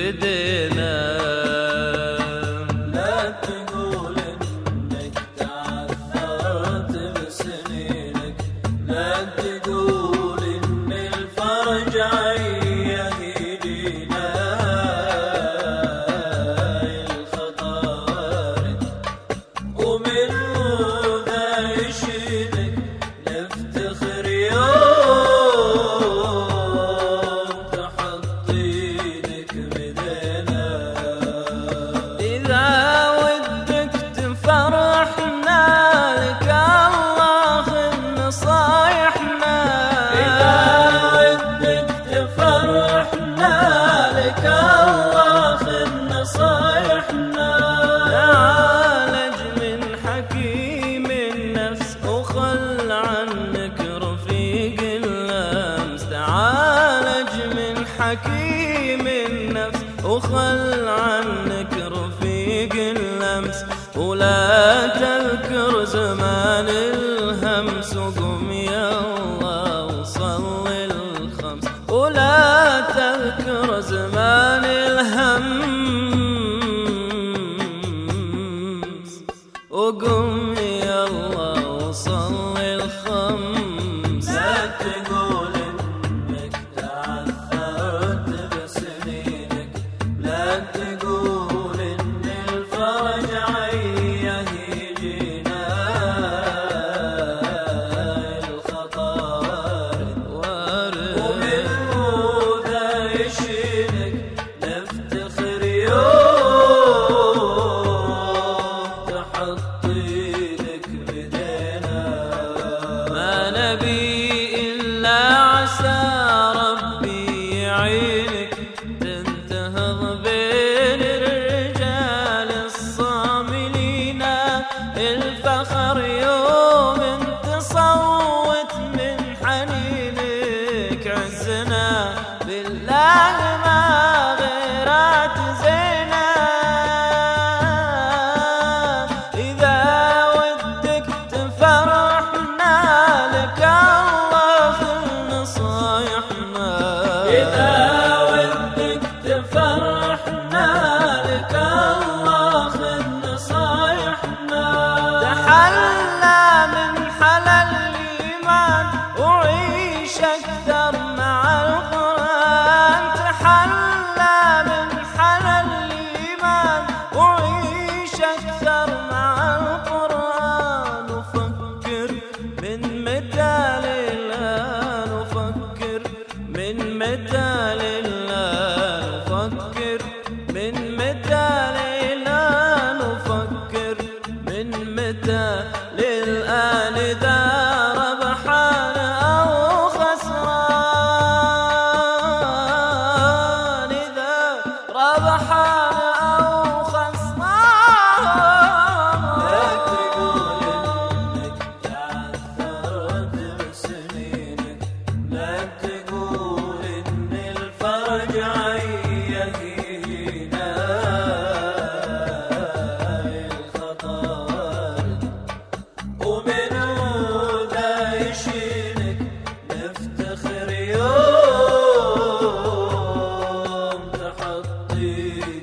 بدينا. لا تقول انك تعثرت بسنينك، لا تقول ان الفرج يهدينا. الخطارد ومن ذا يشيلك نفتخر يوم تحطينك بدينا. إذا ودك تفرحنا لك الله خذ نصايحنا. إذا ودك تفرحنا لك الله خذ نصايحنا. تعالج من حكيم النفس وخل عنك رفيق اللمس. تعالج من حكيم النفس وخل عنك رفيق اللمس. ولا تذكر زمان الهمس وقم يلا وصلي الخمس. ولا تذكر زمان الهمس وقم يلا وصلي الخمس. لا تقول انك تعثرت بسنينك، لا تقول ان الفرج يهدينا. الخطارد ومن ذا يشيلك نفتخر يوم تحطينك بدينا. ما نبي إلا عسى ربي يعينك تنتهض بين الرجال الصاملين. الفخر يوم تصوت من حنينك. عزنا بالله ما غيرات زينا. إذا ودك تفرحنا لك الله خذ نصايحنا. إذا ودك تفرحنا لك الله خذ نصايحنا. تحلى من حلى الإيمان وعيش أكثر مع القرآن. تحلى من حلى الإيمان وعيش أكثر مع القرآن. وفكر من متى للآن، وفكر من متى للآن، وفكر من متى للآن، وفكر من متى للآن. إذا ربحان أو خسران، إذا ربحان أو خسران. لا تقول انك تعثرت بسنينك، لا تقول ان الفرج يهدينا. الخطارد ومن ذا يشيلك نفتخر يوم تحطينك